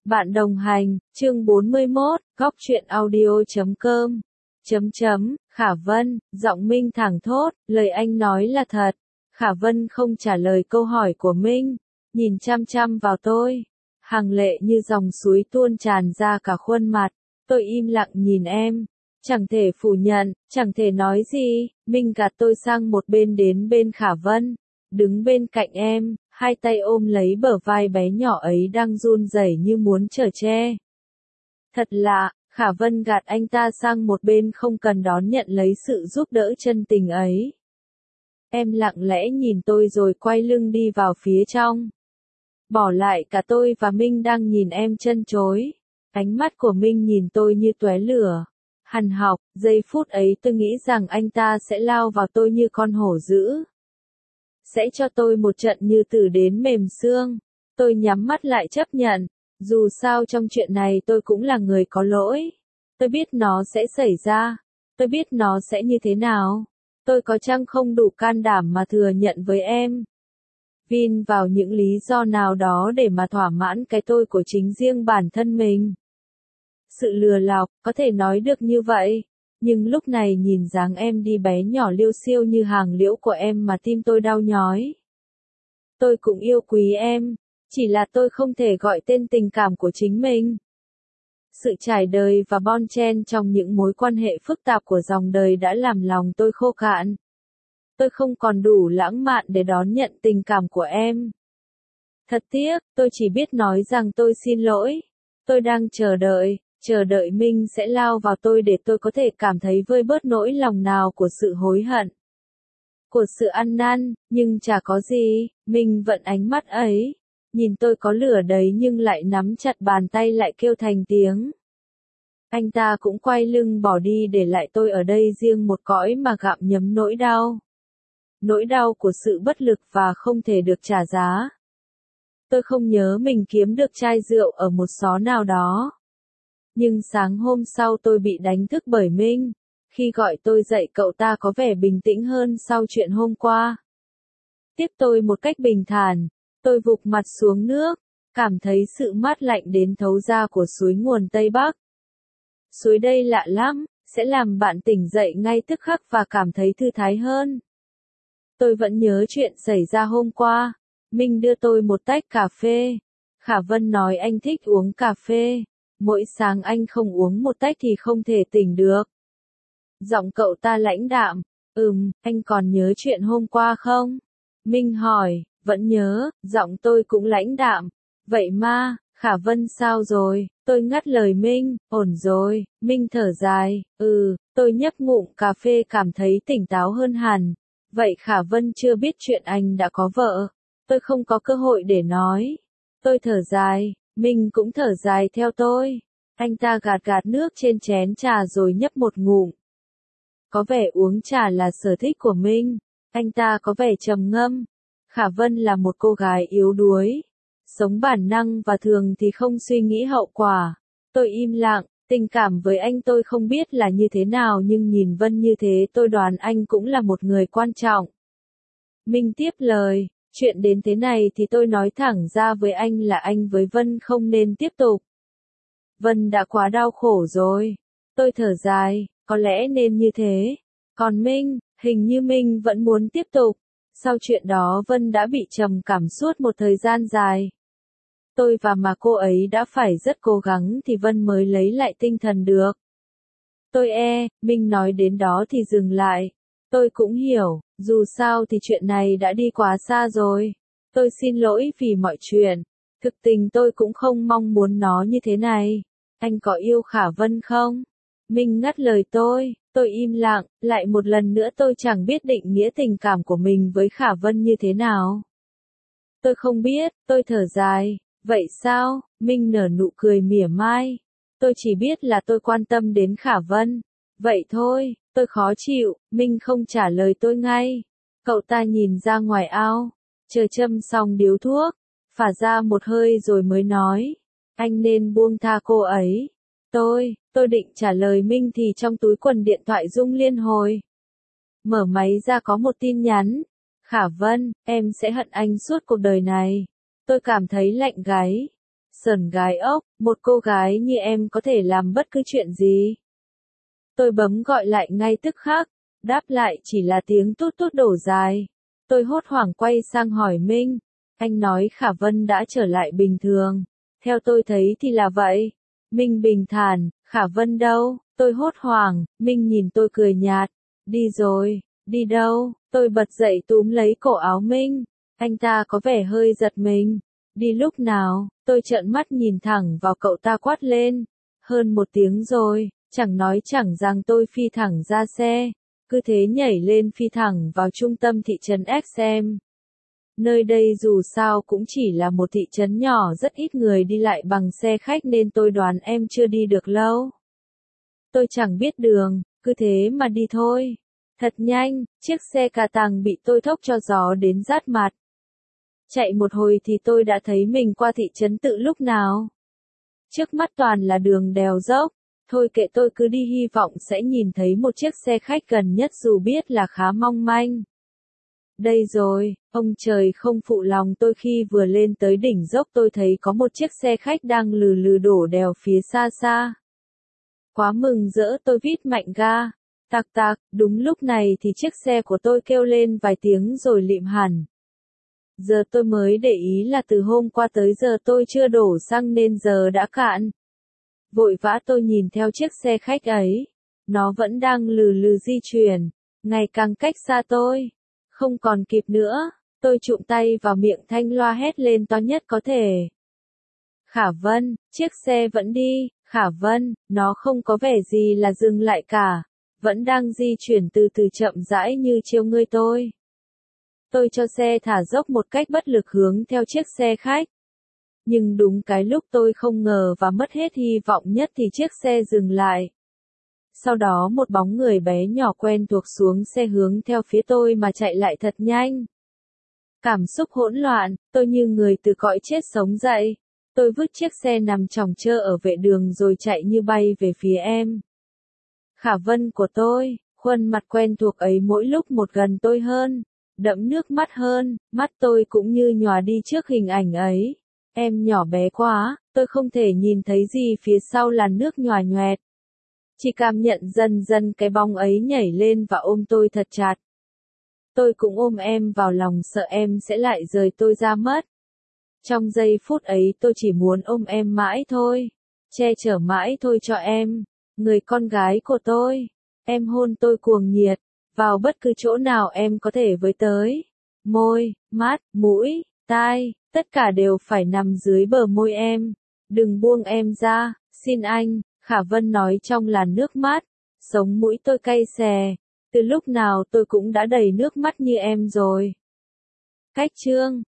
Bạn đồng hành, chương 41, góc truyện audio.com. Khả Vân, giọng Minh thẳng thốt, lời anh nói là thật. Khả Vân không trả lời câu hỏi của Minh, nhìn chăm chăm vào tôi. Hàng lệ như dòng suối tuôn tràn ra cả khuôn mặt. Tôi im lặng nhìn em. Chẳng thể phủ nhận, chẳng thể nói gì. Minh gạt tôi sang một bên đến bên Khả Vân. Đứng bên cạnh em, hai tay ôm lấy bờ vai bé nhỏ ấy đang run rẩy như muốn chở che. Thật lạ, Khả Vân gạt anh ta sang một bên không cần đón nhận lấy sự giúp đỡ chân tình ấy. Em lặng lẽ nhìn tôi rồi quay lưng đi vào phía trong. Bỏ lại cả tôi và Minh đang nhìn em trân trối. Ánh mắt của Minh nhìn tôi như tóe lửa. Hằn học, giây phút ấy tôi nghĩ rằng anh ta sẽ lao vào tôi như con hổ dữ. Sẽ cho tôi một trận như tử đến mềm xương. Tôi nhắm mắt lại chấp nhận. Dù sao trong chuyện này tôi cũng là người có lỗi. Tôi biết nó sẽ xảy ra. Tôi biết nó sẽ như thế nào. Tôi có chăng không đủ can đảm mà thừa nhận với em. Vin vào những lý do nào đó để mà thỏa mãn cái tôi của chính riêng bản thân mình. Sự lừa lọc, có thể nói được như vậy. Nhưng lúc này nhìn dáng em đi bé nhỏ liêu xiêu như hàng liễu của em mà tim tôi đau nhói. Tôi cũng yêu quý em. Chỉ là tôi không thể gọi tên tình cảm của chính mình. Sự trải đời và bon chen trong những mối quan hệ phức tạp của dòng đời đã làm lòng tôi khô cạn. Tôi không còn đủ lãng mạn để đón nhận tình cảm của em. Thật tiếc, tôi chỉ biết nói rằng tôi xin lỗi. Tôi đang chờ đợi Minh sẽ lao vào tôi để tôi có thể cảm thấy vơi bớt nỗi lòng nào của sự hối hận. Của sự ăn năn, nhưng chả có gì, Minh vận ánh mắt ấy. Nhìn tôi có lửa đấy nhưng lại nắm chặt bàn tay lại kêu thành tiếng. Anh ta cũng quay lưng bỏ đi để lại tôi ở đây riêng một cõi mà gặm nhấm nỗi đau. Nỗi đau của sự bất lực và không thể được trả giá. Tôi không nhớ mình kiếm được chai rượu ở một xó nào đó. Nhưng sáng hôm sau tôi bị đánh thức bởi Minh. Khi gọi tôi dậy cậu ta có vẻ bình tĩnh hơn sau chuyện hôm qua. Tiếp tôi một cách bình thản. Tôi vụt mặt xuống nước, cảm thấy sự mát lạnh đến thấu da của suối nguồn Tây Bắc. Suối đây lạ lắm, sẽ làm bạn tỉnh dậy ngay tức khắc và cảm thấy thư thái hơn. Tôi vẫn nhớ chuyện xảy ra hôm qua. Minh đưa tôi một tách cà phê. Khả Vân nói anh thích uống cà phê. Mỗi sáng anh không uống một tách thì không thể tỉnh được. Giọng cậu ta lãnh đạm. Anh còn nhớ chuyện hôm qua không? Minh hỏi. Vẫn nhớ, giọng tôi cũng lãnh đạm. Vậy mà, Khả Vân sao rồi? Tôi ngắt lời Minh, ổn rồi. Minh thở dài, tôi nhấp ngụm cà phê cảm thấy tỉnh táo hơn hẳn. Vậy Khả Vân chưa biết chuyện anh đã có vợ. Tôi không có cơ hội để nói. Tôi thở dài, Minh cũng thở dài theo tôi. Anh ta gạt gạt nước trên chén trà rồi nhấp một ngụm. Có vẻ uống trà là sở thích của Minh. Anh ta có vẻ trầm ngâm. Khả Vân là một cô gái yếu đuối, sống bản năng và thường thì không suy nghĩ hậu quả. Tôi im lặng, tình cảm với anh tôi không biết là như thế nào nhưng nhìn Vân như thế tôi đoán anh cũng là một người quan trọng. Minh tiếp lời, chuyện đến thế này thì tôi nói thẳng ra với anh là anh với Vân không nên tiếp tục. Vân đã quá đau khổ rồi. Tôi thở dài, có lẽ nên như thế. Còn Minh, hình như Minh vẫn muốn tiếp tục. Sau chuyện đó Vân đã bị trầm cảm suốt một thời gian dài. Tôi và mà cô ấy đã phải rất cố gắng thì Vân mới lấy lại tinh thần được. Minh nói đến đó thì dừng lại. Tôi cũng hiểu, dù sao thì chuyện này đã đi quá xa rồi. Tôi xin lỗi vì mọi chuyện. Thực tình tôi cũng không mong muốn nó như thế này. Anh có yêu Khả Vân không? Minh ngắt lời tôi im lặng, lại một lần nữa tôi chẳng biết định nghĩa tình cảm của mình với Khả Vân như thế nào. Tôi không biết, tôi thở dài, vậy sao? Minh nở nụ cười mỉa mai. Tôi chỉ biết là tôi quan tâm đến Khả Vân. Vậy thôi, tôi khó chịu, Minh không trả lời tôi ngay. Cậu ta nhìn ra ngoài ao, chờ châm xong điếu thuốc, phả ra một hơi rồi mới nói. Anh nên buông tha cô ấy. Tôi định trả lời Minh thì trong túi quần điện thoại rung liên hồi. Mở máy ra có một tin nhắn. Khả Vân, em sẽ hận anh suốt cuộc đời này. Tôi cảm thấy lạnh gáy. Sờn gái ốc, một cô gái như em có thể làm bất cứ chuyện gì. Tôi bấm gọi lại ngay tức khắc, đáp lại chỉ là tiếng tút tút đổ dài. Tôi hốt hoảng quay sang hỏi Minh, anh nói Khả Vân đã trở lại bình thường. Theo tôi thấy thì là vậy. Minh bình thản, Khả Vân đâu? Tôi hốt hoảng, Minh nhìn tôi cười nhạt. Đi rồi, đi đâu? Tôi bật dậy túm lấy cổ áo Minh. Anh ta có vẻ hơi giật mình. Đi lúc nào? Tôi trợn mắt nhìn thẳng vào cậu ta quát lên. Hơn 1 tiếng rồi, chẳng nói chẳng rằng tôi phi thẳng ra xe. Cứ thế nhảy lên phi thẳng vào trung tâm thị trấn XM. Nơi đây dù sao cũng chỉ là một thị trấn nhỏ rất ít người đi lại bằng xe khách nên tôi đoán em chưa đi được lâu. Tôi chẳng biết đường, cứ thế mà đi thôi. Thật nhanh, chiếc xe cà tàng bị tôi thốc cho gió đến rát mặt. Chạy một hồi thì tôi đã thấy mình qua thị trấn Tự lúc nào. Trước mắt toàn là đường đèo dốc. Thôi kệ, tôi cứ đi, hy vọng sẽ nhìn thấy một chiếc xe khách gần nhất dù biết là khá mong manh. Đây rồi, ông trời không phụ lòng tôi khi vừa lên tới đỉnh dốc tôi thấy có một chiếc xe khách đang lừ lừ đổ đèo phía xa xa. Quá mừng rỡ tôi vít mạnh ga. Tạc tạc, đúng lúc này thì chiếc xe của tôi kêu lên vài tiếng rồi lịm hẳn. Giờ tôi mới để ý là từ hôm qua tới giờ tôi chưa đổ xăng nên giờ đã cạn. Vội vã tôi nhìn theo chiếc xe khách ấy. Nó vẫn đang lừ lừ di chuyển, ngày càng cách xa tôi. Không còn kịp nữa, tôi chụm tay vào miệng thanh loa hét lên to nhất có thể. Khả Vân, chiếc xe vẫn đi, Khả Vân, nó không có vẻ gì là dừng lại cả. Vẫn đang di chuyển từ từ chậm rãi như chiều ngươi tôi. Tôi cho xe thả dốc một cách bất lực hướng theo chiếc xe khách. Nhưng đúng cái lúc tôi không ngờ và mất hết hy vọng nhất thì chiếc xe dừng lại. Sau đó một bóng người bé nhỏ quen thuộc xuống xe hướng theo phía tôi mà chạy lại thật nhanh. Cảm xúc hỗn loạn, tôi như người từ cõi chết sống dậy. Tôi vứt chiếc xe nằm chòng chơ ở vệ đường rồi chạy như bay về phía em. Khả Vân của tôi, khuôn mặt quen thuộc ấy mỗi lúc một gần tôi hơn, đẫm nước mắt hơn, mắt tôi cũng như nhòa đi trước hình ảnh ấy. Em nhỏ bé quá, tôi không thể nhìn thấy gì phía sau làn nước nhòa nhoẹt. Chỉ cảm nhận dần dần cái bóng ấy nhảy lên và ôm tôi thật chặt. Tôi cũng ôm em vào lòng sợ em sẽ lại rời tôi ra mất. Trong giây phút ấy tôi chỉ muốn ôm em mãi thôi, che chở mãi thôi cho em, người con gái của tôi. Em hôn tôi cuồng nhiệt, vào bất cứ chỗ nào em có thể với tới. Môi, mắt, mũi, tai, tất cả đều phải nằm dưới bờ môi em. Đừng buông em ra, xin anh, Khả Vân nói trong làn nước mắt. Sống mũi tôi cay xè, từ lúc nào tôi cũng đã đầy nước mắt như em rồi. Cách chương